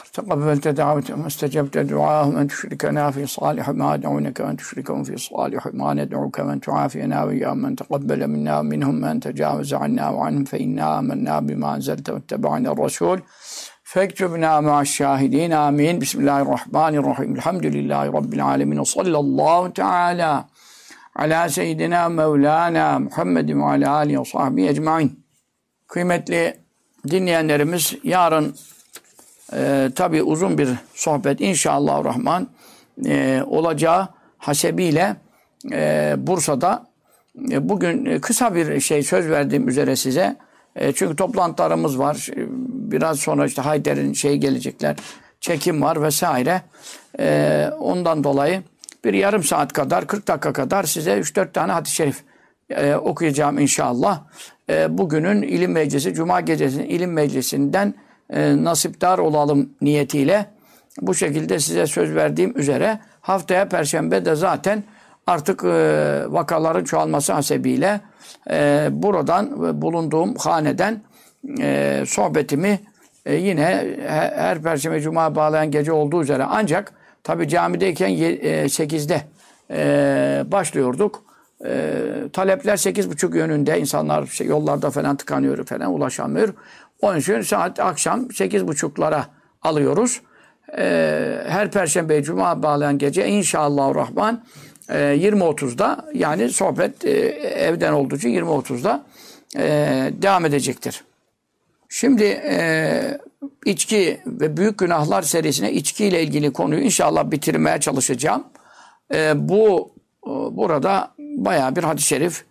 تقبلت دعوتهم واستجبت دعاهم أن تشركنا في صالح ما أدعونك وأن تشركهم في صالح ما ندعوك وأن تعافينا وإياهم من تقبل منا منهم من تجاوز عنا وعنهم فإنا آمنا بما أنزلت واتبعنا الرسول فاكتبنا مع الشاهدين آمين. بسم الله الرحمن الرحيم. الحمد لله رب العالمين وصلى الله تعالى على seyyidina Mevlana Muhammed ve ala alihi ve sahbihi ecmaîn. Kıymetli dinleyenlerimiz, yarın tabi uzun bir sohbet inşallahurrahman olacağı hasebiyle Bursa'da bugün kısa bir söz verdiğim üzere size, çünkü toplantılarımız var. Biraz sonra işte Hayder'in gelecekler, çekim var vesaire. Ondan dolayı bir yarım saat kadar, 40 dakika kadar size 3-4 tane hadis-i şerif okuyacağım inşallah. Bugünün ilim meclisi, Cuma gecesinin ilim meclisinden nasipdar olalım niyetiyle bu şekilde size söz verdiğim üzere haftaya Perşembe de zaten artık vakaların çoğalması hasebiyle buradan, bulunduğum haneden sohbetimi yine her Perşembe Cuma bağlayan gece olduğu üzere, ancak tabi camideyken 8'de başlıyorduk. Talepler 8.30 yönünde, insanlar yollarda falan tıkanıyor falan, ulaşamıyor. Onun için saat akşam 8.30'lara alıyoruz. Her Perşembe Cuma bağlayan gece inşallahurrahman 20.30'da, yani sohbet evden olduğu için 20.30'da devam edecektir. Şimdi içki ve büyük günahlar serisine içki ile ilgili konuyu inşallah bitirmeye çalışacağım. Burada bayağı bir hadis-i şerif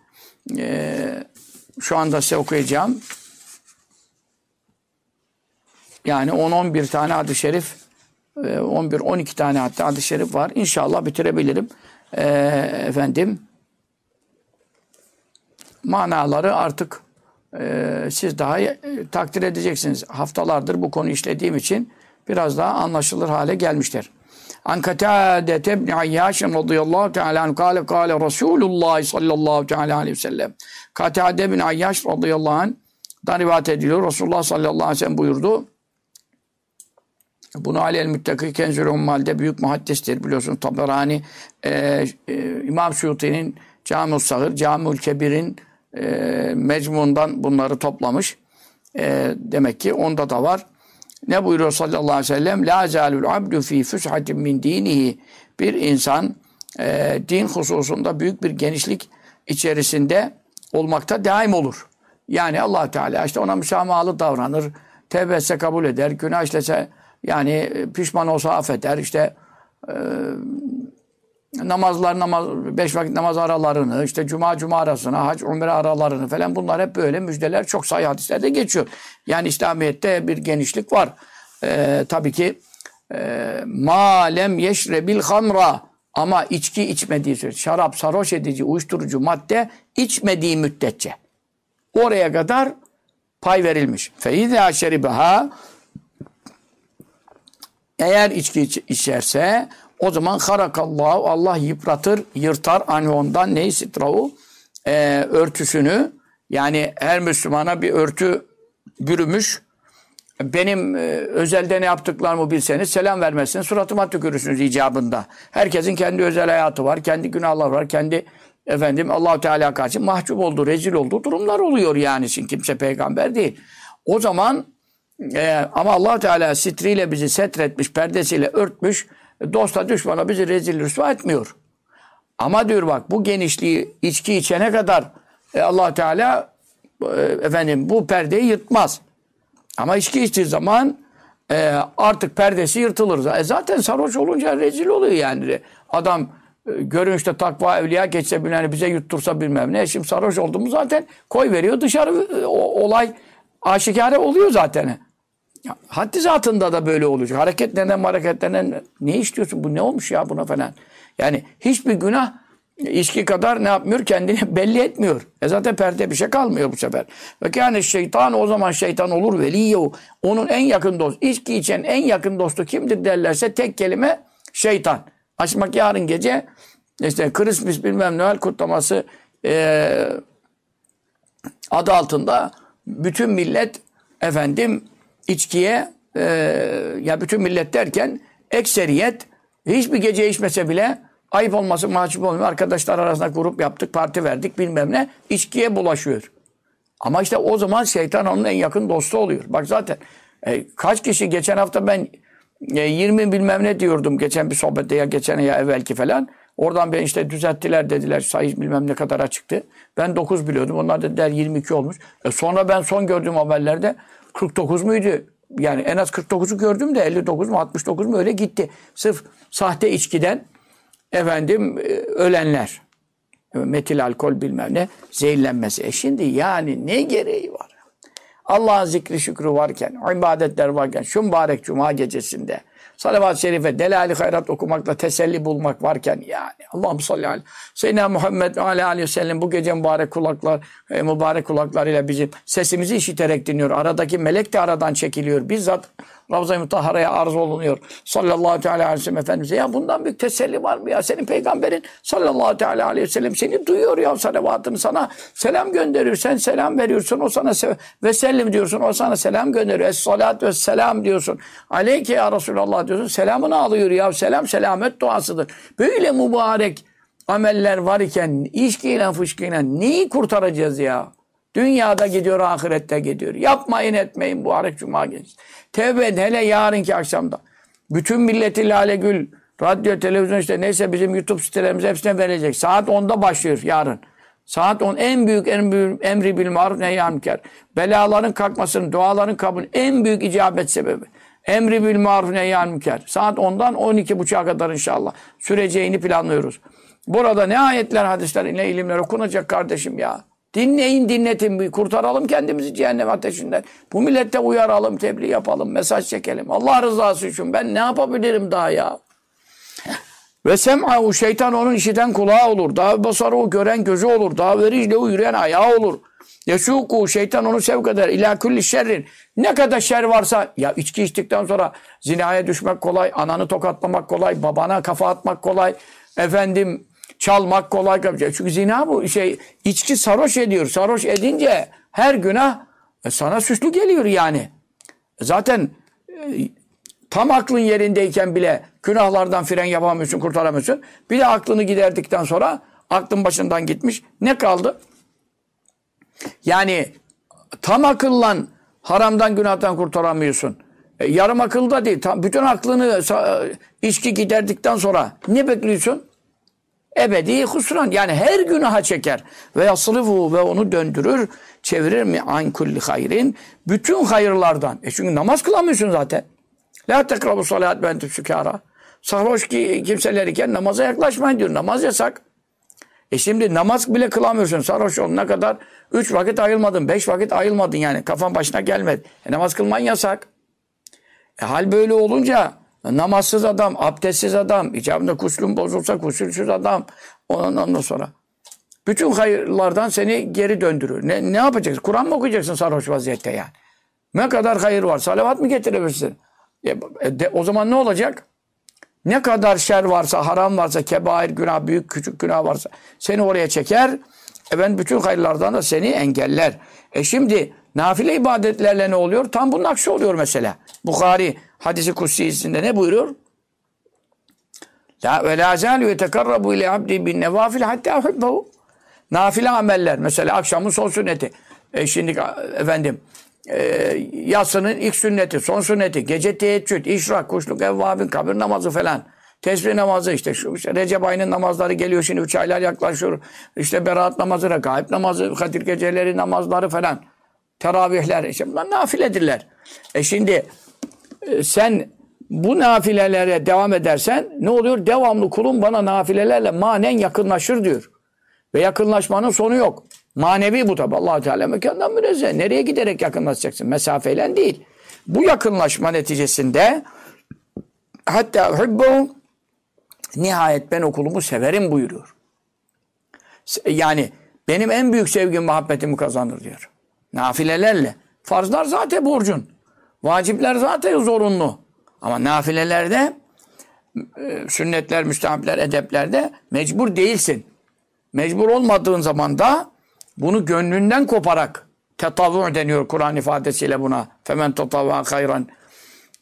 şu anda size okuyacağım. Yani 10-11 tane hadis-i şerif, 11-12 tane hatta hadis-i şerif var. İnşallah bitirebilirim. Manaları artık siz daha takdir edeceksiniz. Haftalardır bu konu işlediğim için biraz daha anlaşılır hale gelmiştir. An Katâde ibn Ayyaş radıyallahu teâlâ anh kâle Resulullah sallallahu teâlâ aleyhi ve sellem. Katâde ibn Ayyaş radıyallahu anh'dan rivayet ediliyor. Resulullah sallallahu aleyhi ve sellem buyurdu. Bunu Alel Müttaki Kenzül Ummal'de büyük muhaddistir, biliyorsun. Taberani, İmam Suyuti'nin Cami-ül Sahir, Cami-ül Kebir'in mecmundan bunları toplamış. Demek ki onda da var. Ne buyuruyor sallallahu aleyhi ve sellem? La zâlul abdu fî füshatin min dînihi. Bir insan din hususunda büyük bir genişlik içerisinde olmakta daim olur. Yani Allah Teala işte ona müsamahalı davranır, tevbe etse kabul eder, günah işlese yani pişman olsa affeder, işte beş vakit namaz aralarını, işte cuma arasına, hac, umre aralarını falan, bunlar hep böyle müjdeler çok sahih hadislerde geçiyor. Yani İslamiyet'te bir genişlik var. Tabii ki ma lem yeşrebil hamra, ama içki içmediği sürece, şarap, sarhoş edici, uyuşturucu madde içmediği müddetçe oraya kadar pay verilmiş. Feiza şeribaha, eğer içki içerse o zaman harakallahu, Allah yıpratır, yırtar ondan neyi, sitrahu, örtüsünü. Yani her Müslümana bir örtü bürümüş. Benim özelde ne yaptıklarımı bilseniz selam vermezsiniz, suratıma tükürürsünüz icabında. Herkesin kendi özel hayatı var, kendi günahları var, kendi Allah-u Teala karşı mahcup olduğu, rezil olduğu durumlar oluyor yani. Şimdi kimse peygamber değil. O zaman ama Allah Teala sitriyle bizi setretmiş, perdesiyle örtmüş, dosta düşmana bizi rezil rüsva etmiyor. Ama diyor bak, bu genişliği içki içene kadar Allah Teala bu perdeyi yırtmaz. Ama içki içtiği zaman artık perdesi yırtılır. Zaten sarhoş olunca rezil oluyor yani. Adam görünüşte takva, evliya geçse bilmem, bize yuttursa bilmem ne. Şimdi sarhoş oldu mu zaten koy veriyor dışarı, olay aşikare oluyor zaten. Haddi zatında da böyle olacak. Hareketlenen ne istiyorsun? Bu ne olmuş ya buna falan. Yani hiçbir günah içki kadar ne yapmıyor? Kendini belli etmiyor. Zaten perde bir şey kalmıyor bu sefer. Ve yani şeytan, o zaman şeytan olur veliyehu. Onun en yakın dostu. İçki içen en yakın dostu kimdir derlerse tek kelime şeytan. Açmak yarın gece işte Christmas bilmem Noel kutlaması adı altında bütün millet içkiye ya bütün millet derken ekseriyet hiçbir gece içmese bile ayıp olması mahcup olmuyor. Arkadaşlar arasında grup yaptık, parti verdik bilmem ne. İçkiye bulaşıyor. Ama işte o zaman şeytan onun en yakın dostu oluyor. Bak zaten kaç kişi geçen hafta ben 20 bilmem ne diyordum geçen bir sohbette ya geçen ya evvelki falan. Oradan ben işte düzelttiler dediler sayı bilmem ne kadara çıktı. Ben 9 biliyordum. Onlar dediler 22 olmuş. Sonra ben son gördüğüm haberlerde 49 muydu? Yani en az 49'u gördüm de 59 mu 69 mu öyle gitti. Sırf sahte içkiden ölenler. Metil alkol bilmem ne zehirlenmesi. Şimdi yani ne gereği var? Allah'ın zikri şükrü varken, ibadetler varken, şu mübarek cuma gecesinde salavat-ı şerife, delali hayrat okumakla teselli bulmak varken yani Allah'ım salli aleyhi Seyyidina Muhammed aleyhi ve sellem bu gece mübarek kulaklarıyla bizim sesimizi işiterek dinliyor. Aradaki melek de aradan çekiliyor. Bizzat Ravza-i Mutahhara'ya arz olunuyor. Sallallahu teala aleyhi ve sellem Efendimiz'e. Ya bundan büyük teselli var mı ya? Senin peygamberin sallallahu teala aleyhi ve sellem seni duyuyor ya salavatını sana selam gönderiyor. Sen selam veriyorsun. O sana ve sellim diyorsun. O sana selam gönderiyor. Es-salat ve selam diyorsun. Aleyke ya Resulallah diyorsun. Selamını alıyor ya. Selam selamet duasıdır. Böyle mübarek ameller var iken içkiyle fışkıyla neyi kurtaracağız ya? Dünyada gidiyor, ahirette gidiyor. Yapmayın etmeyin mübarek cuma gecesi. Tevbe edin hele yarınki akşamda. Bütün milleti Lale Gül, radyo, televizyon işte neyse bizim YouTube sitelerimize hepsine verecek. Saat 10'da başlıyor yarın. Saat 10 en büyük emri bil maruf nehyi münker. Belaların kalkmasının, duaların kabul en büyük icabet sebebi. Emri bil maruf nehyi münker. Saat 10'dan 12.30'a kadar inşallah süreceğini planlıyoruz. Burada ne ayetler, hadisler, ne ilimler okunacak kardeşim ya. Dinleyin, dinletin. Kurtaralım kendimizi cehennem ateşinden. Bu millete uyaralım, tebliğ yapalım, mesaj çekelim. Allah rızası için ben ne yapabilirim daha ya? Ve sem'ahu şeytan onun işiten kulağı olur. Daha basaru gören gözü olur. Daha vericlehu yürüyen ayağı olur. Yesuku şeytan onu sevk eder. İlâ kulli şerrin. Ne kadar şer varsa ya içki içtikten sonra zinaya düşmek kolay, ananı tokatlamak kolay, babana kafa atmak kolay. Çalmak kolay. Çünkü zina bu içki sarhoş ediyor. Sarhoş edince her günah sana süslü geliyor yani. Zaten tam aklın yerindeyken bile günahlardan fren yapamıyorsun, kurtaramıyorsun. Bir de aklını giderdikten sonra aklın başından gitmiş. Ne kaldı? Yani tam akılla haramdan, günahtan kurtaramıyorsun. Yarım akılda değil. Bütün aklını içki giderdikten sonra ne bekliyorsun? Ebedi husran. Yani her günaha çeker. Ve yasrifu ve onu döndürür, çevirir mi an kulli hayrin. Bütün hayırlardan. Çünkü namaz kılamıyorsun zaten. La tekrabu salat ben tüsükara. Sarhoş kimseler iken namaza yaklaşmayın diyor. Namaz yasak. Şimdi namaz bile kılamıyorsun. Sarhoş olana kadar 3 vakit ayılmadın, 5 vakit ayılmadın yani. Kafan başına gelmedi. Namaz kılman yasak. Hal böyle olunca namazsız adam, abdestsiz adam, icabında kuslun bozulsa kusulsüz adam, ondan sonra bütün hayırlardan seni geri döndürür. Ne yapacaksın? Kur'an mı okuyacaksın sarhoş vaziyette yani? Ne kadar hayır var? Salavat mı getirebilirsin? O zaman ne olacak? Ne kadar şer varsa, haram varsa, kebair günah, büyük küçük günah varsa seni oraya çeker. Bütün hayırlardan da seni engeller. Şimdi nafile ibadetlerle ne oluyor? Tam bunun aksi oluyor mesela. Bukhari hadisi kutsisinde ne buyuruyor? La ve la zalu yetekarrabu ile abdi bin nevafil hatta uhibbehu. Nafile ameller mesela akşamın son sünneti. Yatsının ilk sünneti, son sünneti, gece teheccüd, işrak, kuşluk, evvabin, kabir namazı falan. Tesbih namazı işte Recep ayının namazları geliyor şimdi 3 aylar yaklaşıyor. Berat namazı, rekaib namazı, Kadir geceleri namazları falan. Teravihler bunlar nafiledirler. Şimdi sen bu nafilelere devam edersen ne oluyor? Devamlı kulum bana nafilelerle manen yakınlaşır diyor. Ve yakınlaşmanın sonu yok. Manevi bu tabi. Allah-u Teala mekandan münezzeh. Nereye giderek yakınlaşacaksın? Mesafeyle değil. Bu yakınlaşma neticesinde hatta hubbu nihayet ben o kulumu severim buyuruyor. Yani benim en büyük sevgim muhabbetimi kazanır diyor. Nafilelerle. Farzlar zaten borcun. Vacipler zaten zorunlu. Ama nafilelerde sünnetler, müstehapler, edeplerde mecbur değilsin. Mecbur olmadığın zaman da bunu gönlünden koparak tetavvu deniyor Kur'an ifadesiyle buna. Femen tetavva hayran.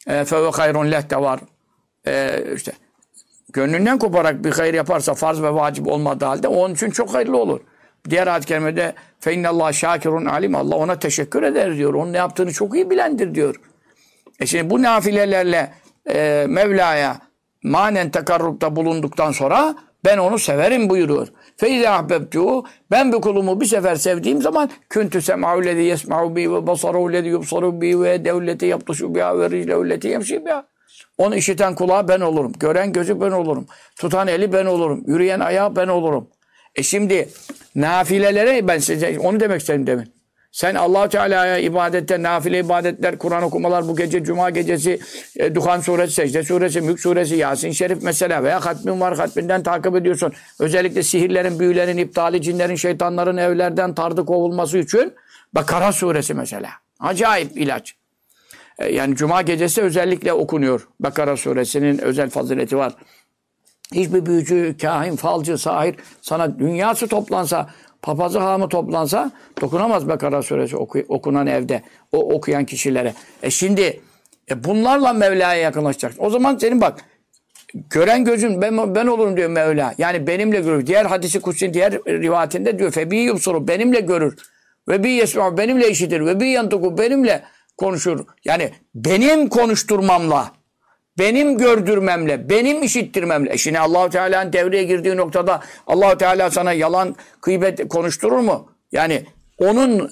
Feve hayrun leh de var. İşte gönlünden koparak bir hayır yaparsa farz ve vacip olmadığı halde onun için çok hayırlı olur. Diğer ayet-i kerimede fe innallâhe şâkirun alim. Allah ona teşekkür eder diyor. Onun ne yaptığını çok iyi bilendir diyor. Şimdi bu nafilelerle Mevla'ya manen tekarrupta bulunduktan sonra ben onu severim buyuruyor. Feize ahbebtuhu, ben bu kulumu bir sefer sevdiğim zaman küntü sem'ahu lezi yesma'u bi ve basaruhu lezi yubsaru bi ve devleti yaptuşu biha ve riclehu leti yemşi biha. Onu işiten kulağı ben olurum. Gören gözü ben olurum. Tutan eli ben olurum. Yürüyen ayağı ben olurum. Şimdi nafilelere ben size onu demek istedim demin. Sen Allah-u Teala'ya ibadette, nafile ibadetler, Kur'an okumalar, bu gece Cuma gecesi Duhan suresi, Secde suresi, Mülk suresi, Yasin Şerif mesela veya hatmin var, hatminden takip ediyorsun. Özellikle sihirlerin, büyülerin, iptali, cinlerin, şeytanların evlerden tardı kovulması için Bakara suresi mesela. Acayip ilaç. Yani Cuma gecesi özellikle okunuyor. Bakara suresinin özel fazileti var. Hiçbir büyücü, kahin, falcı, sahir sana dünyası toplansa, papazı hamı toplansa dokunamaz Bakara suresi okunan evde, o okuyan kişilere. Şimdi bunlarla Mevla'ya yakınlaşacaksın. O zaman senin bak, gören gözün ben olurum diyor Mevla. Yani benimle görür. Diğer hadisi kutsin diğer rivayetinde diyor febi yubsuru, benimle görür. Ve bi yesma'u, benimle işitir. Ve bi yantuku, benimle konuşur. Yani benim konuşturmamla, benim gördürmemle, benim işittirmemle. Şimdi Allah-u Teala'nın devreye girdiği noktada Allah-u Teala sana yalan, gıybet konuşturur mu? Yani onun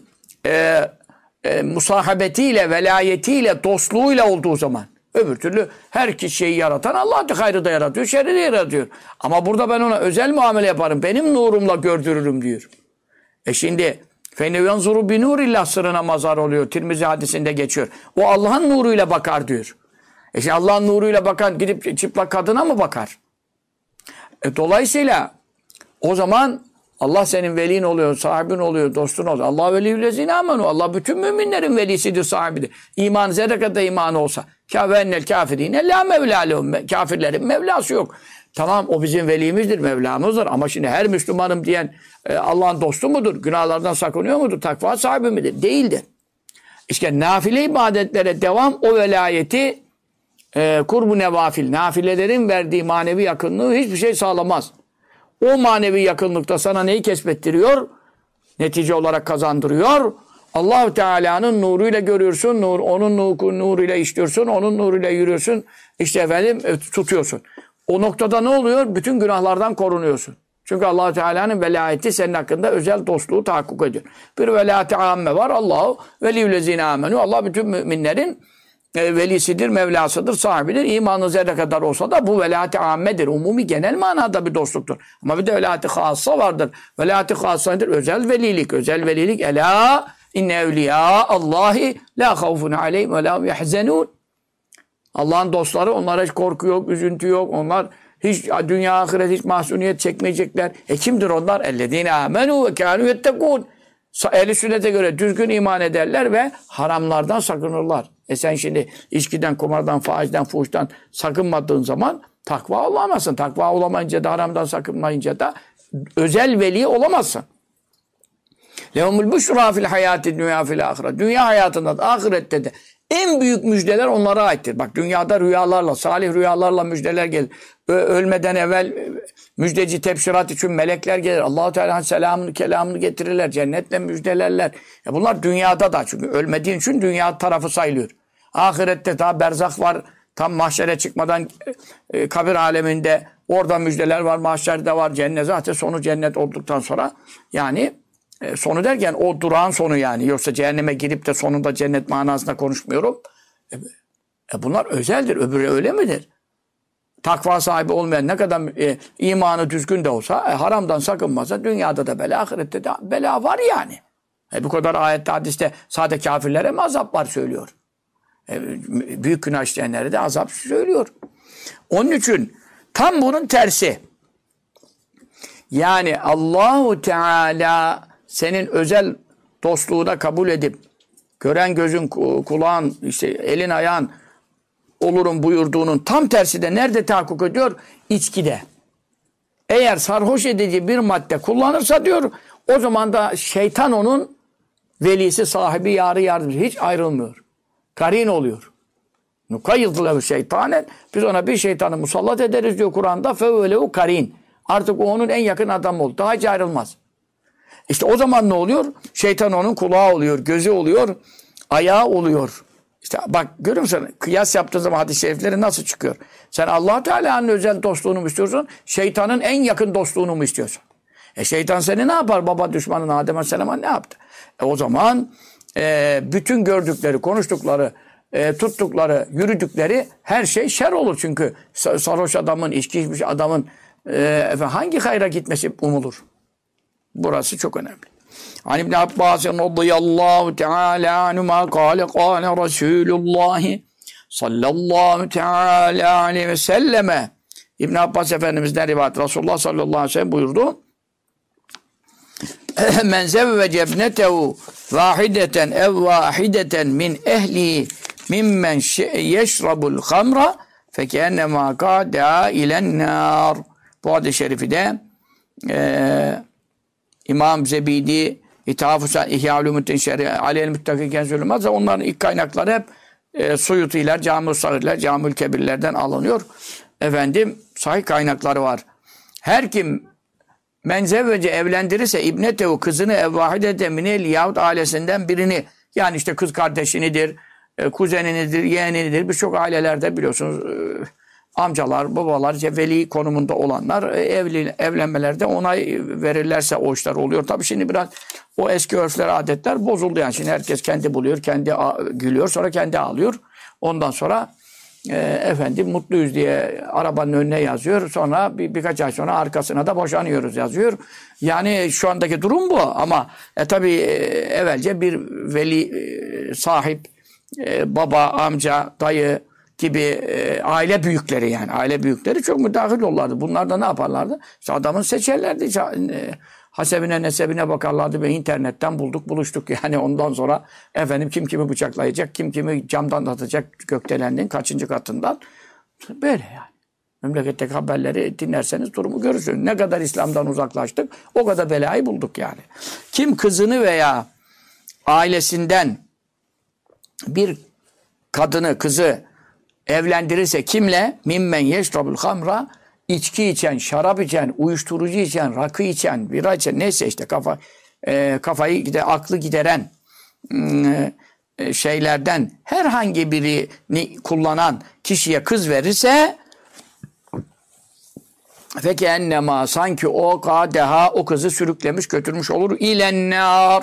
musahabetiyle, velayetiyle, dostluğuyla olduğu zaman. Öbür türlü her şeyi yaratan Allah da hayrı da yaratıyor, şerri de yaratıyor. Ama burada ben ona özel muamele yaparım. Benim nurumla gördürürüm diyor. Şimdi فَنَوْيَنْزُرُ بِنُورِ sırrına mazhar oluyor. Tirmizi hadisinde geçiyor. O Allah'ın nuruyla bakar diyor. Şimdi Allah'ın nuruyla bakan gidip çıplak kadına mı bakar? Dolayısıyla o zaman Allah senin velin oluyor, sahibin oluyor, dostun oluyor. Allah veliyyüllezine amenu. Allah bütün müminlerin velisidir, sahibidir. İman zerre kadar imanı olsa. Kâvennel kâfirîne lâ mevlâ lehum. Kâfirlerin Mevlası yok. Tamam o bizim velimizdir, Mevlamızdır. Ama şimdi her Müslümanım diyen Allah'ın dostu mudur? Günahlardan sakınıyor mudur? Takva sahibi midir? Değildir. İşte nafile ibadetlere devam o velayeti kurbu nevafil, nafilelerin verdiği manevi yakınlığı hiçbir şey sağlamaz. O manevi yakınlıkta sana neyi kesbettiriyor? Netice olarak kazandırıyor. Allah-u Teala'nın nuruyla görüyorsun, onun nuruyla işliyorsun, onun nuruyla yürüyorsun, işte efendim tutuyorsun. O noktada ne oluyor? Bütün günahlardan korunuyorsun. Çünkü Allah-u Teala'nın velayeti senin hakkında özel dostluğu tahakkuk ediyor. Bir velayeti amme var. Allahu veliyyüllezine amenu. Allah bütün müminlerin velisidir, Mevlasıdır, sahibidir. İmanı zerre kadar olsa da bu velayeti ammedir. Umumi genel manada bir dostluktur. Ama bir de velayeti hassa vardır. Velayeti hassa nedir? Özel velilik. Özel velilik. Ela inne evliya Allahi la havfun aleyhim ve la yahzenun. Allah'ın dostları, onlara hiç korku yok, üzüntü yok. Onlar hiç dünya ahiret hiç mahzuniyet çekmeyecekler. Kimdir onlar? Ellezine amenu ve kânû yettekûn. Ehl-i sünnete göre düzgün iman ederler ve haramlardan sakınırlar. Sen şimdi içkiden, kumardan, faizden, fuhuştan sakınmadığın zaman takva olamazsın. Takva olamayınca da haramdan sakınmayınca da özel veli olamazsın. Lehumul büşrâ fil hayâti dünya fil ahiret. Dünya hayatında da ahirette de en büyük müjdeler onlara aittir. Bak dünyada rüyalarla, salih rüyalarla müjdeler gelir. Ölmeden evvel müjdeci tebşirat için melekler gelir. Allah-u Teala'nın selamını, kelamını getirirler. Cennetle müjdelerler. Bunlar dünyada da çünkü ölmediğin için dünya tarafı sayılıyor. Ahirette daha berzak var. Tam mahşere çıkmadan kabir aleminde orada müjdeler var. Mahşerde var. Cennet zaten sonu cennet olduktan sonra yani sonu derken o durağın sonu yani. Yoksa cehenneme girip de sonunda cennet manasında konuşmuyorum. Bunlar özeldir. Öbürü öyle midir? Takva sahibi olmayan ne kadar imanı düzgün de olsa haramdan sakınmazsa dünyada da bela, ahirette de bela var yani. Bu kadar ayette hadiste sadece kafirlere mi azap var söylüyor. Büyük günah işleyenlere de azap söylüyor. Onun için tam bunun tersi. Yani Allahu Teala senin özel dostluğuna kabul edip gören gözün, kulağın, işte elin ayağın olurum buyurduğunun tam tersi de nerede tahakkuk ediyor? İçkide. Eğer sarhoş edici bir madde kullanırsa diyor, o zaman da şeytan onun velisi, sahibi, yarı yardımcı hiç ayrılmıyor. Karin oluyor. Nukayyid lehu şeytanen. Biz ona bir şeytanı musallat ederiz diyor Kur'an'da. Fevvelehu karin. Artık o onun en yakın adamı oldu. Daha hiç ayrılmaz. İşte o zaman ne oluyor? Şeytan onun kulağı oluyor, gözü oluyor, ayağı oluyor. İşte bak görüyor musun? Kıyas yaptığın zaman hadis-i şerifleri nasıl çıkıyor? Sen Allah Teala'nın özel dostluğunu mu istiyorsun? Şeytanın en yakın dostluğunu mu istiyorsun? Şeytan seni ne yapar? Baba düşmanın Adem Aleyhisselam'a ne yaptı? O zaman bütün gördükleri, konuştukları, tuttukları, yürüdükleri her şey şer olur. Çünkü sarhoş adamın, içki içmiş adamın hangi hayra gitmesi umulur? Burası çok önemli. Hani İbn Abbas radıyallahu teala anhuma kâle kâle Resulullah sallallahu teala aleyhi ve selleme. İbn Abbas Efendimiz'den rivayet Resulullah sallallahu aleyhi ve sellem buyurdu. Men zevvece ibnetehu vahideten ev vahideten min ehli mimmen yeşrabul hamra fekennema kâdâ ilen nâr. Bu hadis-i şerifi de İmam Zebidi İhya Ulumuddin Şer'i Aleyhel Müttakiken Zulümaz, onların ilk kaynakları hep Suyutiler, Cami-ül Sagirler, Cami-ül Kebirlerden alınıyor. Efendim sahih kaynakları var. Her kim menzevvece evlendirirse ibnetehu kızını evvahidete minel yahut ailesinden birini, yani işte kız kardeşinidir, kuzeninidir, yeğenidir, birçok ailelerde biliyorsunuz amcalar, babalar, veli konumunda olanlar evlenmelerde onay verirlerse o işler oluyor. Tabii şimdi biraz o eski örfler, adetler bozuldu yani. Şimdi herkes kendi buluyor, kendi gülüyor, sonra kendi ağlıyor. Ondan sonra efendim mutluyuz diye arabanın önüne yazıyor. Sonra birkaç ay sonra arkasına da boşanıyoruz yazıyor. Yani şu andaki durum bu ama tabii evvelce bir veli sahip, baba, amca, dayı gibi aile büyükleri, yani aile büyükleri çok müdahil olurlardı. Bunlar da ne yaparlardı? İşte adamın seçerlerdi. Hasebine nesebine bakarlardı ve internetten bulduk buluştuk. Yani ondan sonra efendim kim kimi bıçaklayacak, kim kimi camdan atacak gökdelenliğin kaçıncı katından. Böyle yani. Memleketteki haberleri dinlerseniz durumu görürsünüz. Ne kadar İslam'dan uzaklaştık o kadar belayı bulduk yani. Kim kızını veya ailesinden bir kadını, kızı evlendirirse kimle? Mimmen yeşrabul hamra, içki içen, şarap içen, uyuşturucu içen, rakı içen, bira içen, neyse işte kafayı aklı gideren şeylerden herhangi birini kullanan kişiye kız verirse peki ennema, sanki o kadeha, o kızı sürüklemiş götürmüş olur ilennâr,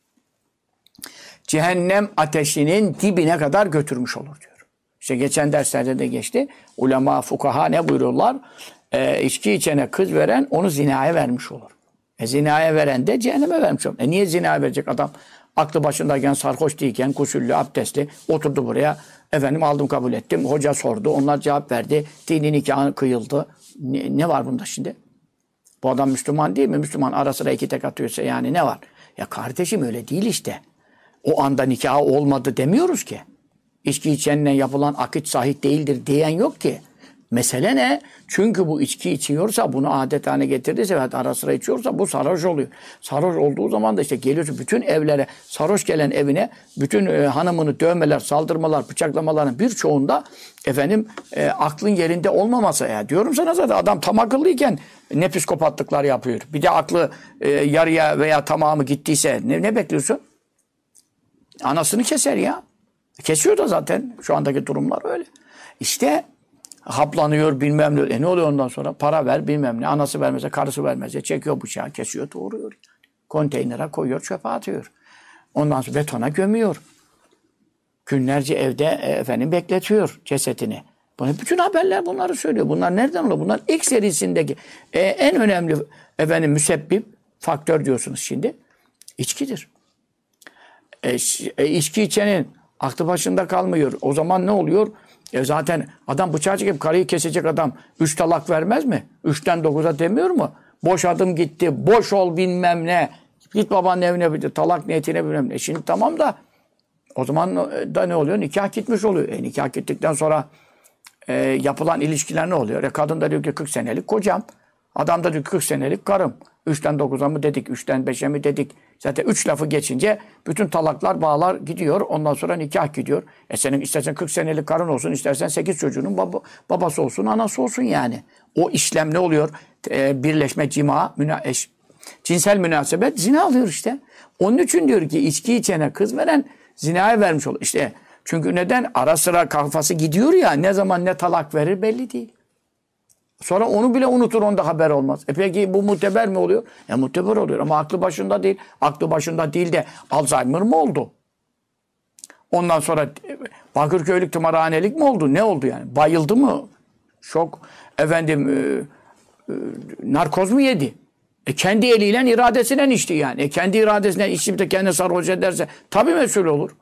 cehennem ateşinin dibine kadar götürmüş olur diyor. İşte geçen derslerde de geçti. Ulema, fukaha ne buyuruyorlar? İçki içene kız veren onu zinaya vermiş olur. Zinaya veren de cehenneme vermiş olur. Niye zinaya verecek adam? Aklı başındayken, sarhoş değilken, gusüllü, abdestli oturdu buraya. Efendim aldım kabul ettim. Hoca sordu. Onlar cevap verdi. Dini nikahı kıyıldı. Ne var bunda şimdi? Bu adam Müslüman değil mi? Müslüman ara sıra iki tek atıyorsa yani ne var? Ya kardeşim öyle değil işte. O anda nikahı olmadı demiyoruz ki. İçki içenle yapılan akit sahih değildir diyen yok ki. Mesele ne? Çünkü bu içki içiyorsa, bunu adet haline getirdiyse ve ara sıra içiyorsa bu sarhoş oluyor. Sarhoş olduğu zaman da işte geliyorsun bütün evlere, sarhoş gelen evine bütün hanımını dövmeler, saldırmalar, bıçaklamaların birçoğunda efendim aklın yerinde olmaması. Ya diyorum sana zaten adam tam akıllıyken ne psikopatlıklar yapıyor. Bir de aklı yarıya veya tamamı gittiyse ne bekliyorsun? Anasını keser ya. Kesiyor da zaten şu andaki durumlar öyle. İşte haplanıyor bilmem ne. Ne oluyor ondan sonra? Para ver bilmem ne. Anası vermezse, karısı vermezse çekiyor bıçağı, kesiyor, doğuruyor. Konteynere koyuyor, çöpe atıyor. Ondan sonra betona gömüyor. Günlerce evde efendim bekletiyor cesetini. Bütün haberler bunları söylüyor. Bunlar nereden oluyor? Bunlar ilk serisindeki en önemli efendim müsebbip faktör diyorsunuz şimdi. İçkidir. İçki içenin aklı başında kalmıyor. O zaman ne oluyor? Zaten adam bıçağı çekip karıyı kesecek adam 3 talak vermez mi? 3'ten 9'a demiyor mu? Boşadım gitti, boş ol bilmem ne. Git babanın evine bir de talak niyetine bilmem ne. Şimdi tamam da o zaman da ne oluyor? Nikah gitmiş oluyor. Nikah gittikten sonra yapılan ilişkiler ne oluyor? Kadın da diyor ki 40 senelik kocam. Adam da diyor 40 senelik karım. 3'ten 9'a mı dedik, 3'ten 5'e mi dedik? Zaten 3 lafı geçince bütün talaklar, bağlar gidiyor. Ondan sonra nikah gidiyor. Senin istersen 40 senelik karın olsun, istersen 8 çocuğunun babası olsun, anası olsun yani. O işlem ne oluyor? Birleşme, cima, cinsel münasebet zina alıyor işte. Onun için diyor ki içki içene kız veren zinaya vermiş olur. İşte çünkü neden? Ara sıra kafası gidiyor ya, ne zaman ne talak verir belli değil. Sonra onu bile unutur, onda haber olmaz. Peki bu muteber mi oluyor? Muteber oluyor ama aklı başında değil. Aklı başında değil de Alzheimer mı oldu? Ondan sonra Bakırköylük tımarhanelik mi oldu? Ne oldu yani? Bayıldı mı? Şok. Narkoz mu yedi? Kendi eliyle iradesiyle içti yani. Kendi iradesiyle içip de kendini sarhoş ederse tabii mesul olur.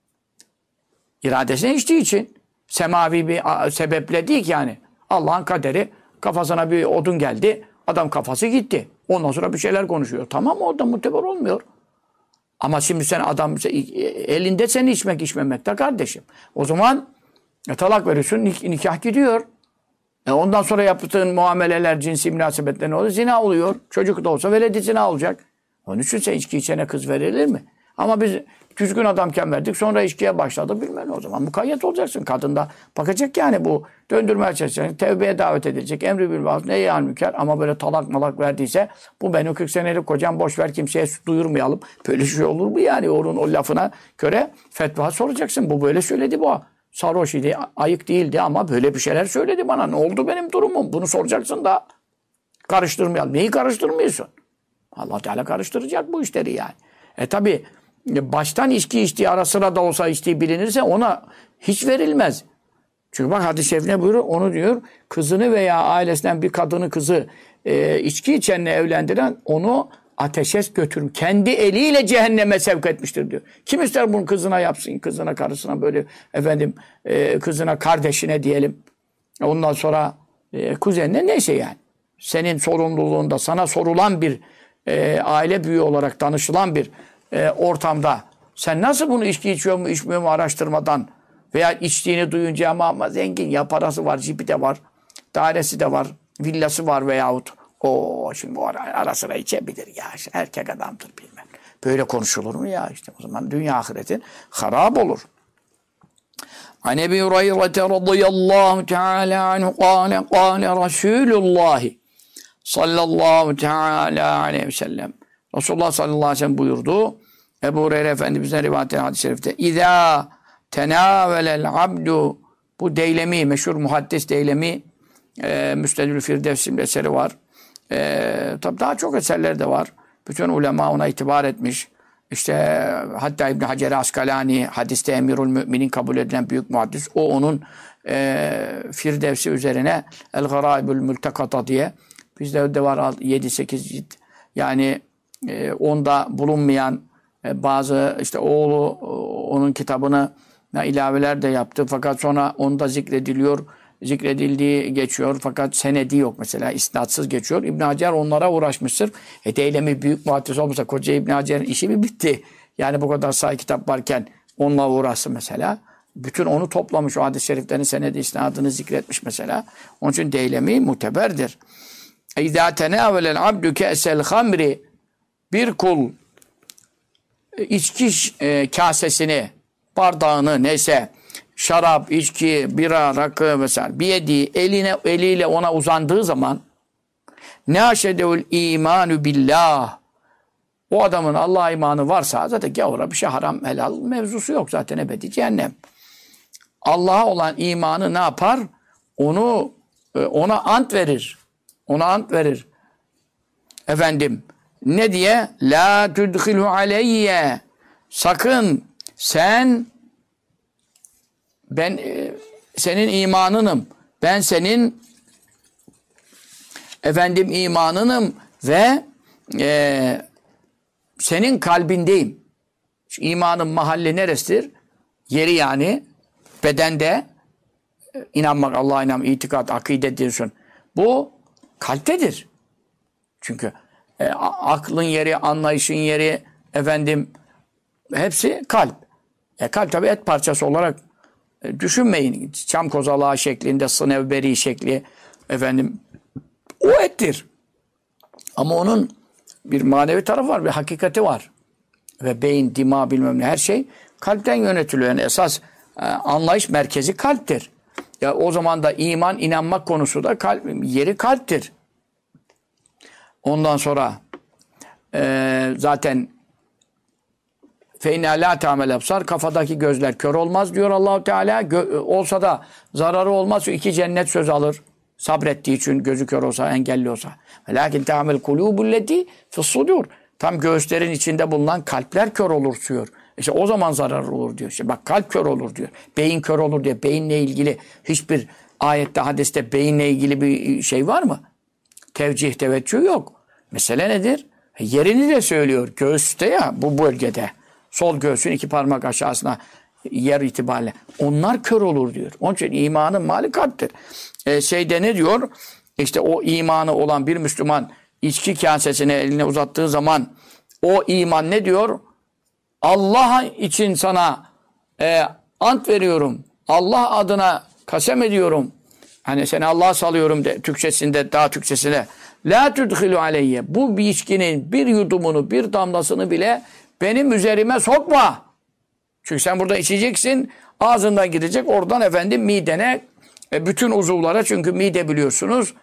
İradesine içtiği için semavi bir sebeple değil ki yani. Allah'ın kaderi, kafasına bir odun geldi. Adam kafası gitti. Ondan sonra bir şeyler konuşuyor. Tamam, o da muteber olmuyor. Ama şimdi sen adam elinde seni içmemek de kardeşim. O zaman talak veriyorsun, nikah gidiyor. Ondan sonra yaptığın muameleler, cinsi münasebetler ne oluyor? Zina oluyor. Çocuk da olsa veledi zina olacak. Onun için sen içki içene kız verilir mi? Ama biz düzgün adamken verdik, sonra içkiye başladı bilmem, o zaman mukayyet olacaksın. Kadın da bakacak yani, bu döndürmeye çalışacak, tevbeye davet edilecek, emri bil maruf nehy-i münker, ama böyle talak malak verdiyse, bu benim 40 senelik kocam, boş ver kimseye duyurmayalım. Böyle şey olur mu yani? Onun o lafına göre fetva soracaksın. Bu böyle söyledi bu. Sarhoş idi, ayık değildi ama böyle bir şeyler söyledi bana. Ne oldu benim durumum? Bunu soracaksın da karıştırmayalım. Neyi karıştırmıyorsun? Allah Teala karıştıracak bu işleri yani. Tabi baştan içki içtiği, ara sıra da olsa içtiği bilinirse ona hiç verilmez. Çünkü bak hadis-i şerifine buyuruyor, onu diyor, kızını veya ailesinden bir kadını, kızı içki içenle evlendiren onu ateşe götürür. Kendi eliyle cehenneme sevk etmiştir diyor. Kim ister bunu kızına yapsın, kızına, karısına, böyle kızına, kardeşine diyelim. Ondan sonra kuzenine, neyse yani. Senin sorumluluğunda sana sorulan bir aile büyüğü olarak danışılan bir ortamda sen nasıl bunu içki içiyor mu içmiyor mu araştırmadan veya içtiğini duyunca ama zengin ya, parası var, cipi de var, dairesi de var, villası var veyahut şimdi o ara sıra içebilir ya, erkek adamdır bilmem. Böyle konuşulur mu ya? İşte o zaman dünya ahiretin harap olur. An Ebi Hureyre radıyallahu teala anhu kâle Resulullah sallallahu teala aleyhi ve sellem. Resulullah sallallahu aleyhi ve sellem buyurdu. Ebu Hureyre Efendimiz'den rivayet eden hadis-i şerifte İzâ tenâvelel abdu, bu Deylemi, meşhur muhaddis Deylemi, Müstedül Firdevs isimli eseri var. Tabi daha çok eserler de var. Bütün ulema ona itibar etmiş. İşte hatta İbn Hacer Askalani, hadiste emirül müminin kabul edilen büyük muhaddis. O onun Firdevs'i üzerine El-Garaibül Mültekata diye, bizde de var 7-8 cilt. Yani onda bulunmayan bazı, işte oğlu onun kitabına ilaveler de yaptı. Fakat sonra onda zikredildiği geçiyor. Fakat senedi yok mesela. İsnatsız geçiyor. İbn Hacer onlara uğraşmıştır. Deylemi büyük muhaddis olmasa koca İbn Hacer'in işi mi bitti? Yani bu kadar sayı kitap varken onunla uğraşsın mesela. Bütün onu toplamış. O hadis-i şeriflerin senedi, isnadını zikretmiş mesela. Onun için Deylemi muteberdir. İzâ tenâvelel abdü ke'sel hamri, bir kul içki kasesini, bardağını, neyse şarap, içki, bira, rakı vesaire eliyle ona uzandığı zaman nâşedevül imanü billah, o adamın Allah imanı varsa zaten gavura bir şey haram helal mevzusu yok, zaten ebedi cehennem. Allah'a olan imanı ne yapar? Ona ant verir. Ona ant verir. Efendim ne diye? La tudkhilu aleyye, sakın sen, ben senin imanınım, ben senin imanınım ve senin kalbindeyim. Şu imanın mahalli neresidir? Yeri yani bedende, inanmak, Allah'a inanmak, itikat, akide diyorsun. Bu kalptedir. Çünkü aklın yeri, anlayışın yeri, hepsi kalp. Kalp tabi et parçası olarak düşünmeyin. Çam kozalağı şeklinde, sınevberi şekli, o ettir. Ama onun bir manevi tarafı var, bir hakikati var. Ve beyin, dima bilmem ne her şey kalpten yönetiliyor. Yani esas anlayış merkezi kalptir. Ya o zaman da iman, inanmak konusu da yeri kalptir. Ondan sonra zaten فَاِنَّا لَا تَعْمَلْ اَبْصَارِ kafadaki gözler kör olmaz diyor Allah-u Teala. Olsa da zararı olmaz. 2 cennet söz alır. Sabrettiği için gözü kör olsa, engelli olsa. وَلَاكِنْ تَعْمَلْ قُلُوبُ الَّتِي فِي tam göğüslerin içinde bulunan kalpler kör olur diyor. İşte o zaman zarar olur diyor. İşte bak kalp kör olur diyor. Beyin kör olur diyor. Beyinle ilgili hiçbir ayette, hadiste beyinle ilgili bir şey var mı? Tevcih, teveccüh yok. Mesele nedir? Yerini de söylüyor. Göğüste ya bu bölgede. Sol göğsün 2 parmak aşağısına yer itibariyle. Onlar kör olur diyor. Onun için imanın mali kalptir. Ne diyor? İşte o imanı olan bir Müslüman içki kasesine eline uzattığı zaman o iman ne diyor? Allah için sana ant veriyorum. Allah adına kasem ediyorum. Hani seni Allah'a salıyorum de, Türkçesinde, daha Türkçesine. La tudhilu aleyye. Bu bir içkinin bir yudumunu, bir damlasını bile benim üzerime sokma. Çünkü sen burada içeceksin. Ağzından gidecek. Oradan efendim midene, bütün uzuvlara, çünkü mide biliyorsunuz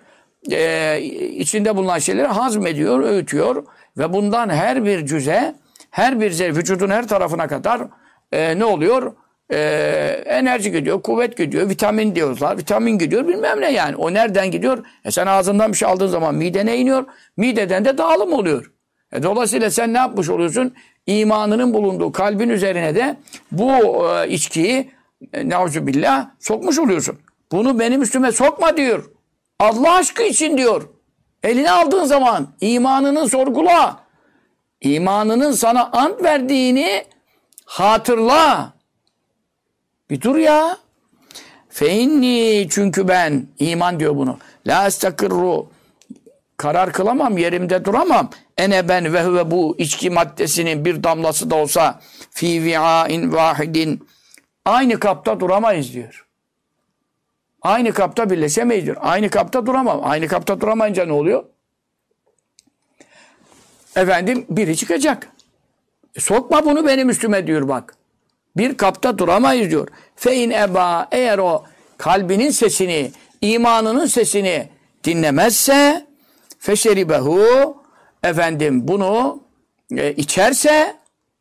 içinde bulunan şeyleri hazmediyor, öğütüyor ve bundan her bir cüze, her bir vücudun her tarafına kadar ne oluyor? Enerji gidiyor, kuvvet gidiyor, vitamin diyorlar, vitamin gidiyor, bilmem ne yani. O nereden gidiyor? Sen ağzından bir şey aldığın zaman midene iniyor, mideden de dağılım oluyor. Dolayısıyla sen ne yapmış oluyorsun? İmanının bulunduğu kalbin üzerine de bu içkiyi neuzubillah sokmuş oluyorsun. Bunu benim üstüme sokma diyor. Allah aşkı için diyor. Eline aldığın zaman imanını sorgula. İmanının sana ant verdiğini hatırla. Bir dur ya. Feinni, çünkü ben, iman diyor bunu. La estakirru, karar kılamam, yerimde duramam. Ene ben ve huve, bu içki maddesinin bir damlası da olsa fi vi'ain vahidin, aynı kapta duramayız diyor. Aynı kapta birleşemeyiz diyor. Aynı kapta duramam. Aynı kapta duramayınca ne oluyor? Efendim biri çıkacak. Sokma bunu benim üstüme diyor bak. Bir kapta duramayız diyor. Fein eba, eğer o kalbinin sesini, imanının sesini dinlemezse, feşeribehu, efendim bunu içerse,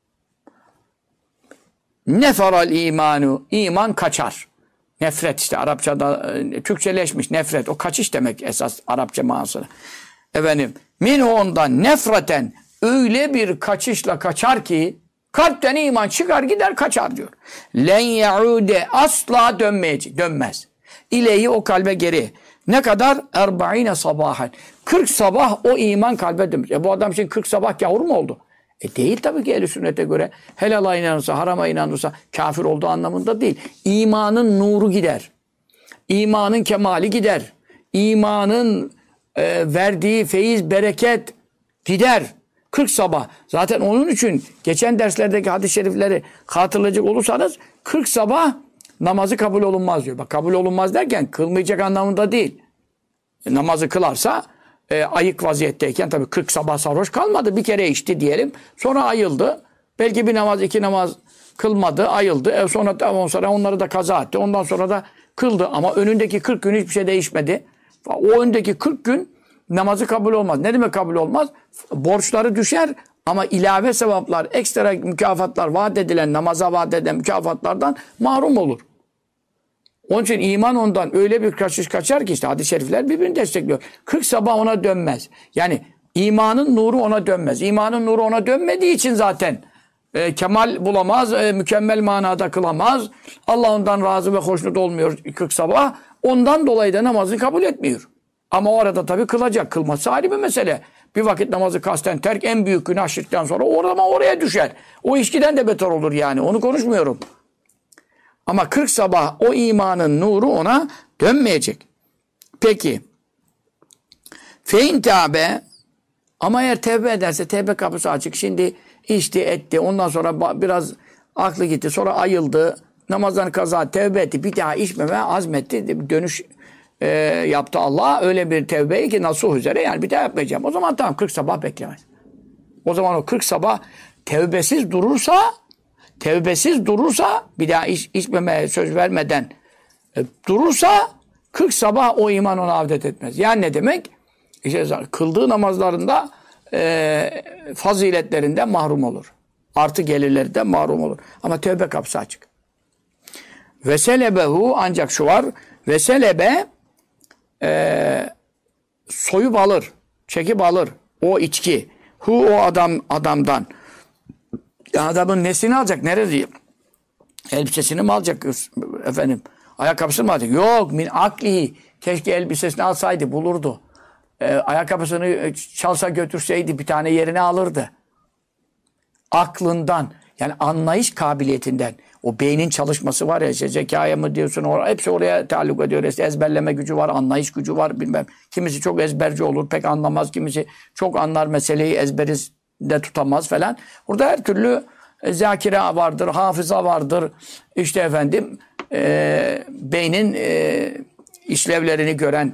neferal imanu, iman kaçar. Nefret işte Arapçada Türkçeleşmiş nefret. O kaçış demek esas Arapça manası. Efendim minhu, ondan nefreten, öyle bir kaçışla kaçar ki kalpten iman çıkar gider kaçar diyor. Len yaude, asla dönmez. İleyi, o kalbe geri. Ne kadar? 40 sabahen. 40 sabah o iman kalbe dönmüş. Bu adam için 40 sabah gavur mu oldu? Değil tabii ki ehl-i sünnete göre. Helala inanırsa, harama inanırsa kafir olduğu anlamında değil. İmanın nuru gider. İmanın kemali gider. İmanın verdiği feyiz, bereket gider. 40 sabah. Zaten onun için geçen derslerdeki hadis-i şerifleri hatırlayacak olursanız 40 sabah namazı kabul olunmaz diyor. Bak kabul olunmaz derken kılmayacak anlamında değil. Namazı kılarsa ayık vaziyetteyken tabii 40 sabah sarhoş kalmadı. Bir kere içti diyelim. Sonra ayıldı. Belki bir namaz, 2 namaz kılmadı, ayıldı. Sonra onları da kaza etti. Ondan sonra da kıldı. Ama önündeki 40 gün hiçbir şey değişmedi. O öndeki 40 gün namazı kabul olmaz. Ne demek kabul olmaz? Borçları düşer ama ilave sevaplar, ekstra mükafatlar, vaat edilen, namaza vaat edilen mükafatlardan mahrum olur. Onun için iman ondan öyle bir kaçış kaçar ki işte hadis-i şerifler birbirini destekliyor. 40 sabah ona dönmez. Yani imanın nuru ona dönmez. İmanın nuru ona dönmediği için zaten kemal bulamaz, mükemmel manada kılamaz. Allah ondan razı ve hoşnut olmuyor 40 sabah. Ondan dolayı da namazını kabul etmiyor. Ama o arada tabii kılacak. Kılması ayrı bir mesele. Bir vakit namazı kasten terk en büyük günah şirkten sonra oraya düşer. O içkiden de beter olur yani. Onu konuşmuyorum. Ama 40 sabah o imanın nuru ona dönmeyecek. Peki. Fein tâbe, ama eğer tevbe ederse, tevbe kapısı açık. Şimdi içti, etti. Ondan sonra biraz aklı gitti. Sonra ayıldı. Namazdan kaza, tevbe etti. Bir daha içmeme azmetti. Dönüş yaptı Allah. Öyle bir tevbeyi ki nasuh üzere, yani bir daha yapmayacağım. O zaman tamam, 40 sabah beklemez. O zaman o 40 sabah tevbesiz durursa bir daha içmemeye söz vermeden durursa 40 sabah o iman ona avdet etmez. Yani ne demek? İşte kıldığı namazlarında faziletlerinden mahrum olur. Artı gelirlerinden mahrum olur. Ama tövbe kapısı açık. Veselebehu, ancak şu var. Veselebe soyup alır, çekip alır o içki. O adamdan. Adamın nesini alacak? Nerede? Elbisesini mi alacak? Efendim, ayakkabısını mı alacak? Yok, min aklihi. Keşke elbisesini alsaydı, bulurdu. Ayakkabısını çalsa götürseydi bir tane yerine alırdı. Aklından, yani anlayış kabiliyetinden, o beynin çalışması var ya, işte zekaya mı diyorsun, hepsi oraya taalluk ediyor. İşte ezberleme gücü var, anlayış gücü var, bilmem. Kimisi çok ezberci olur, pek anlamaz. Kimisi çok anlar, meseleyi ezberinde tutamaz falan. Burada her türlü zakire vardır, hafıza vardır. İşte efendim beynin işlevlerini gören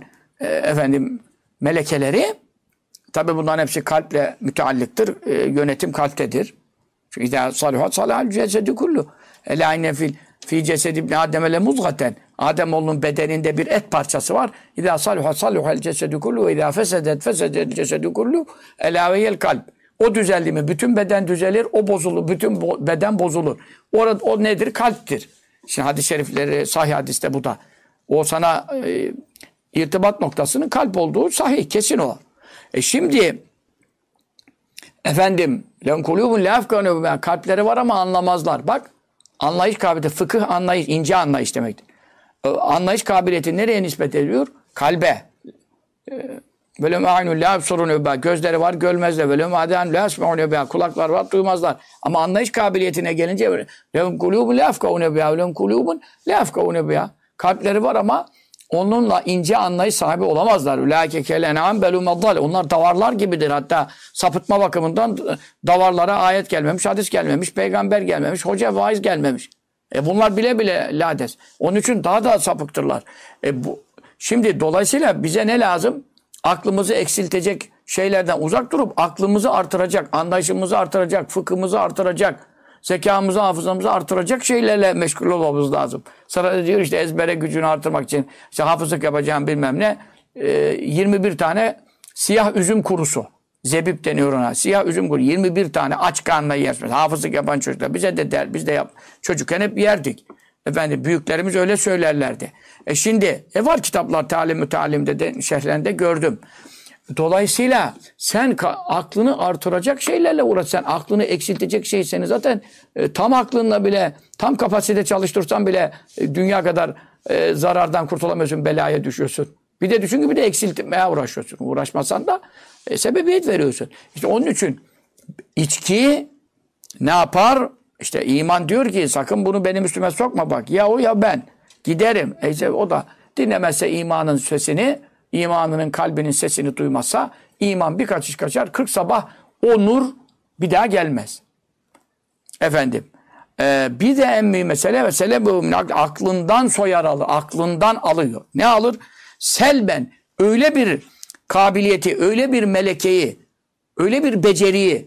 melekeleri, tabi bunların hepsi kalple müteallıktır. Yönetim kalptedir. Çünkü idâ salihat salihal cesedi kullu. Elâ inne fi cesedi ibn Adem le muzgaten. Ademoğlunun bedeninde bir et parçası var. İdâ salihat salihal cesedi kullu ve idâ fesedet cesedi kullu. Elâ veyel kalp. O düzeldi mi bütün beden düzelir, o bozulur, bütün beden bozulur. O nedir? Kalptir. Şimdi hadis-i şerifleri, sahih hadiste bu da. O sana irtibat noktasının kalp olduğu sahih, kesin o. Şimdi efendim kalpleri var ama anlamazlar. Bak, anlayış kabiliyeti, fıkıh anlayış, ince anlayış demektir. Anlayış kabiliyeti nereye nispet ediyor? Kalbe. Böyle ma'inun la yabsurun, gözleri var görmezler. Böyle ma'dan la yasma'un, kulaklar var duymazlar. Ama anlayış kabiliyetine gelince lehum kulubun la yafkahun biha, lehum kulubun la yafkahun biha. Kalpleri var ama onunla ince anlayış sahibi olamazlar. Ulaike kelen'am belum addal. Onlar davarlar gibidir. Hatta sapıtma bakımından davarlara ayet gelmemiş, hadis gelmemiş, peygamber gelmemiş, hoca vaiz gelmemiş. Bunlar bile bile lades. Onun için daha da sapıktırlar. Şimdi dolayısıyla bize ne lazım? Aklımızı eksiltecek şeylerden uzak durup aklımızı artıracak, anlayışımızı artıracak, fıkhımızı artıracak, zekamızı, hafızamızı artıracak şeylerle meşgul olmamız lazım. Sonra diyor işte ezbere gücünü artırmak için işte hafızlık yapacağım bilmem ne. 21 tane siyah üzüm kurusu. Zebip deniyor ona. Siyah üzüm kurusu. 21 tane aç karnına yersiniz. Hafızlık yapan çocuklar. Bize de der. Biz de yap. Çocukken hep yerdik. Efendim büyüklerimiz öyle söylerlerdi. Şimdi var kitaplar talimde de şerhlerinde gördüm. Dolayısıyla sen aklını artıracak şeylerle uğraş. Sen aklını eksiltecek şey seni zaten tam aklınla bile, tam kapasite çalıştırsan bile dünya kadar zarardan kurtulamıyorsun, belaya düşüyorsun. Bir de düşün ki bir de eksiltmeye uğraşıyorsun. Uğraşmasan da sebebiyet veriyorsun. İşte onun için içki ne yapar? İşte iman diyor ki sakın bunu benim üstüme sokma bak. Ya o ya ben. Giderim. O da dinlemezse imanın sesini, imanının kalbinin sesini duymazsa iman bir kaçış kaçar. 40 sabah o nur bir daha gelmez. Efendim. Bir de en mühim mesele bu, aklından soyar alır. Aklından alıyor. Ne alır? Selben öyle bir kabiliyeti, öyle bir melekeyi, öyle bir beceriyi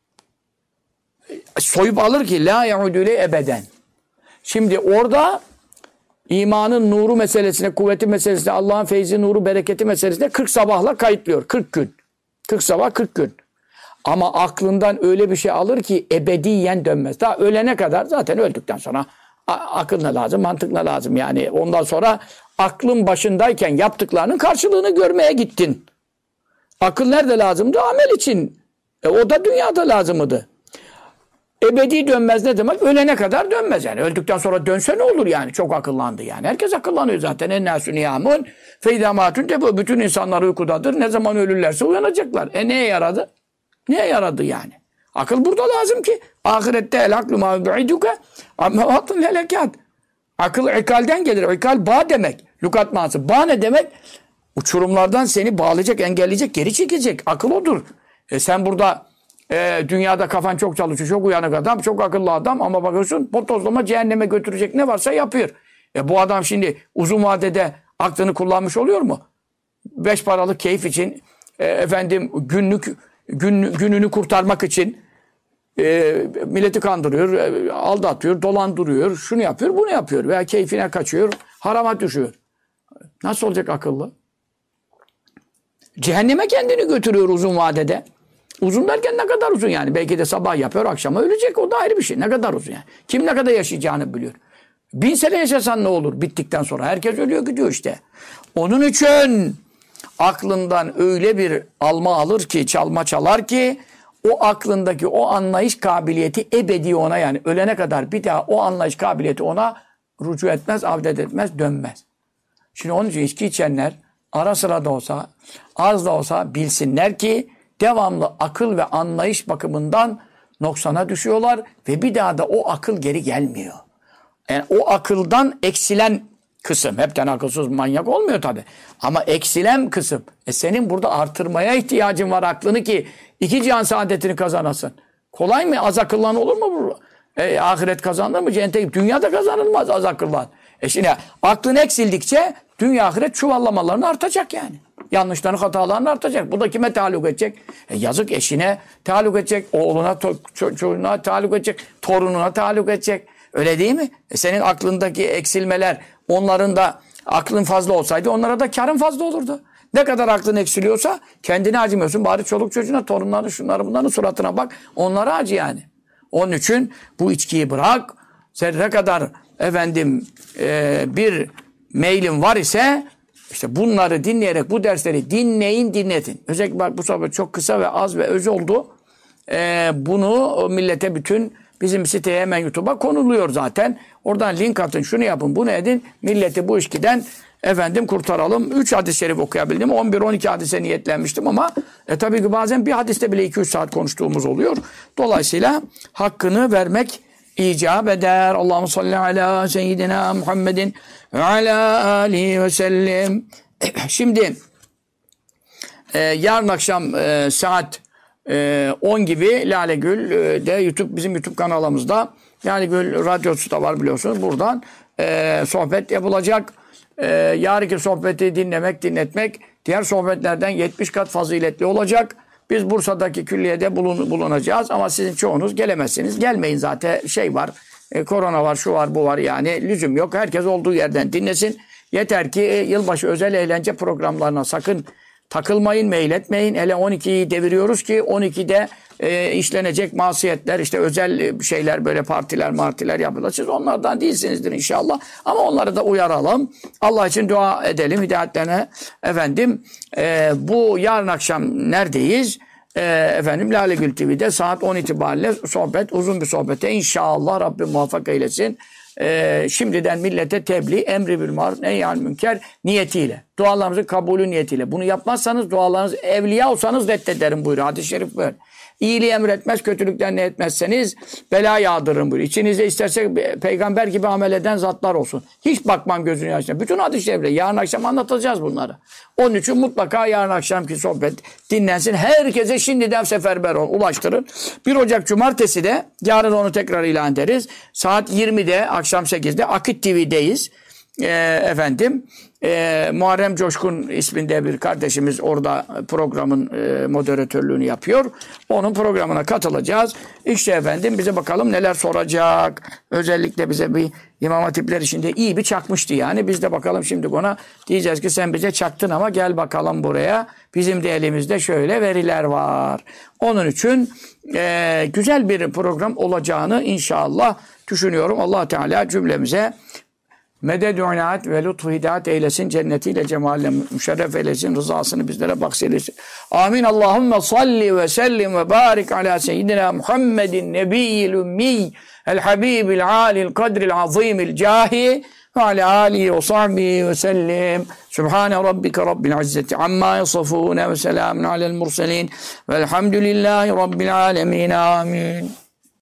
soyup alır ki la yaudüle ebeden. Şimdi orada imanın nuru meselesine, kuvveti meselesine, Allah'ın feyzi, nuru, bereketi meselesine 40 sabahla kayıtlıyor. 40 gün. 40 sabah 40 gün. Ama aklından öyle bir şey alır ki ebediyen dönmez. Daha ölene kadar, zaten öldükten sonra akılına lazım, mantıkla lazım. Yani ondan sonra aklın başındayken yaptıklarının karşılığını görmeye gittin. Akıl nerede lazımdı? Amel için. O da dünyada lazımdı. Ebedi dönmez ne demek? Ölene kadar dönmez yani. Öldükten sonra dönse ne olur yani? Çok akıllandı yani. Herkes akıllanıyor zaten. Ennâsü niyâmun feydâmâtün tebu. Bütün insanlar uykudadır. Ne zaman ölürlerse uyanacaklar. Neye yaradı? Neye yaradı yani? Akıl burada lazım ki. Ahirette el aklu mâ bi'iduke ammevatın helekat. Akıl ikalden gelir. İkal bağ demek. Lukat manası. Bağ ne demek? Uçurumlardan seni bağlayacak, engelleyecek, geri çekecek. Akıl odur. Sen burada dünyada kafan çok çalışıyor, çok uyanık adam, çok akıllı adam ama bakıyorsun potozlama cehenneme götürecek ne varsa yapıyor. Bu adam şimdi uzun vadede Aklını kullanmış oluyor mu? 5 paralık keyif için, gününü kurtarmak için milleti kandırıyor, aldatıyor, dolandırıyor, şunu yapıyor, bunu yapıyor veya keyfine kaçıyor, harama düşüyor. Nasıl olacak akıllı? Cehenneme kendini götürüyor uzun vadede. Uzun derken ne kadar uzun yani? Belki de sabah yapıyor, akşama ölecek. O da ayrı bir şey. Ne kadar uzun yani? Kim ne kadar yaşayacağını biliyor. 1000 sene yaşasan ne olur bittikten sonra? Herkes ölüyor gidiyor işte. Onun için aklından öyle bir alma alır ki, çalma çalar ki o aklındaki o anlayış kabiliyeti ebedi ona, yani ölene kadar bir daha o anlayış kabiliyeti ona rücu etmez, avdet etmez, dönmez. Şimdi onun için içki içenler ara sıra da olsa, az da olsa bilsinler ki devamlı akıl ve anlayış bakımından noksana düşüyorlar ve bir daha da o akıl geri gelmiyor. Yani o akıldan eksilen kısım, hepten akılsız manyak olmuyor tabii. Ama eksilen kısım, senin burada artırmaya ihtiyacın var aklını ki 2 cihan saadetini kazanasın. Kolay mı? Az akıllan olur mu bu? Ahiret kazanır mı? Cennete, dünyada kazanılmaz az akıllan. Şimdi aklın eksildikçe dünya ahiret çuvallamaların artacak yani. Yanlışların, hataların artacak. Bu da kime taalluk edecek? Yazık eşine taalluk edecek, oğluna, çocuğuna taalluk edecek, torununa taalluk edecek. Öyle değil mi? Senin aklındaki eksilmeler, onların da aklın fazla olsaydı onlara da karın fazla olurdu. Ne kadar aklın eksiliyorsa kendine acımıyorsun. Bari çoluk çocuğuna, torunlarına, şunları bunların suratına bak. Onlara acı yani. Onun için bu içkiyi bırak. Zerre kadar bir meylin var ise işte bunları dinleyerek bu dersleri dinletin. Özellikle bak bu sohbet çok kısa ve az ve öz oldu. Bunu millete bütün bizim siteye hemen YouTube'a konuluyor zaten. Oradan link atın, şunu yapın, bunu edin. Milleti bu işkiden kurtaralım. 3 hadis-i şerif okuyabildim. 11-12 hadise niyetlenmiştim ama tabii ki bazen bir hadiste bile 2-3 saat konuştuğumuz oluyor. Dolayısıyla hakkını vermek icap eder. Allahumme salli ala seyyidina Muhammedin ve ala alihi ve sellem. Şimdi yarın akşam saat 10 gibi Lale Gül de bizim YouTube kanalımızda, Lale Gül radyosu da var biliyorsunuz. Buradan sohbet yapılacak. Yarınki sohbeti dinletmek diğer sohbetlerden 70 kat faziletli olacak. Biz Bursa'daki külliyede bulunacağız ama sizin çoğunuz gelemezsiniz. Gelmeyin zaten, var. Korona var, şu var, bu var, yani lüzum yok. Herkes olduğu yerden dinlesin. Yeter ki yılbaşı özel eğlence programlarına sakın takılmayın, meyletmeyin. Hele 12'yi deviriyoruz ki 12'de işlenecek masiyetler, işte özel şeyler, böyle partiler yapılır. Siz onlardan değilsinizdir inşallah. Ama onları da uyaralım. Allah için dua edelim hidayetlerine. Bu yarın akşam neredeyiz? Lale Gül TV'de saat 10 itibariyle sohbet, uzun bir sohbete inşallah Rabbim muvaffak eylesin. Şimdiden millete tebliğ, emri bil maruf, nehy'anil münker niyetiyle. Dualarınızın kabulü niyetiyle. Bunu yapmazsanız dualarınız, evliya olsanız reddederim buyuruyor. Hadis-i şerif böyle. İyiliği emretmez, kötülükten ne etmezseniz bela yağdırırım buyuruyor. İçinize isterse peygamber gibi amel eden zatlar olsun. Hiç bakmam gözünün yaşına. Bütün hadis-i şerifle yarın akşam anlatacağız bunları. Onun için mutlaka yarın akşamki sohbet dinlensin. Herkese şimdiden seferber ulaştırın. 1 Ocak Cumartesi de yarın onu tekrar ilan ederiz. Saat 20'de, akşam 8'de Akit TV'deyiz. Muharrem Coşkun isminde bir kardeşimiz orada programın moderatörlüğünü yapıyor. Onun programına katılacağız. İşte bize bakalım neler soracak. Özellikle bize bir İmam Hatipler işinde iyi bir çakmıştı yani. Biz de bakalım şimdi ona diyeceğiz ki sen bize çaktın ama gel bakalım buraya. Bizim de elimizde şöyle veriler var. Onun için güzel bir program olacağını inşallah düşünüyorum. Allah Teala cümlemize meded-i inaat ve lütfu hidayet eylesin. Cennetiyle, cemaline müşerref eylesin. Rızasını bizlere bahseylesin. Amin. Allahümme salli ve sellim ve barik ala seyyidina Muhammedin nebiyyil ümmiy el habibil alil kadril azimil cahi ve ala alihi ve sahbihi ve sellim. Subhane rabbike rabbil izzeti amma yasafune ve selamun alel murselin velhamdülillahi rabbil alemin. Amin.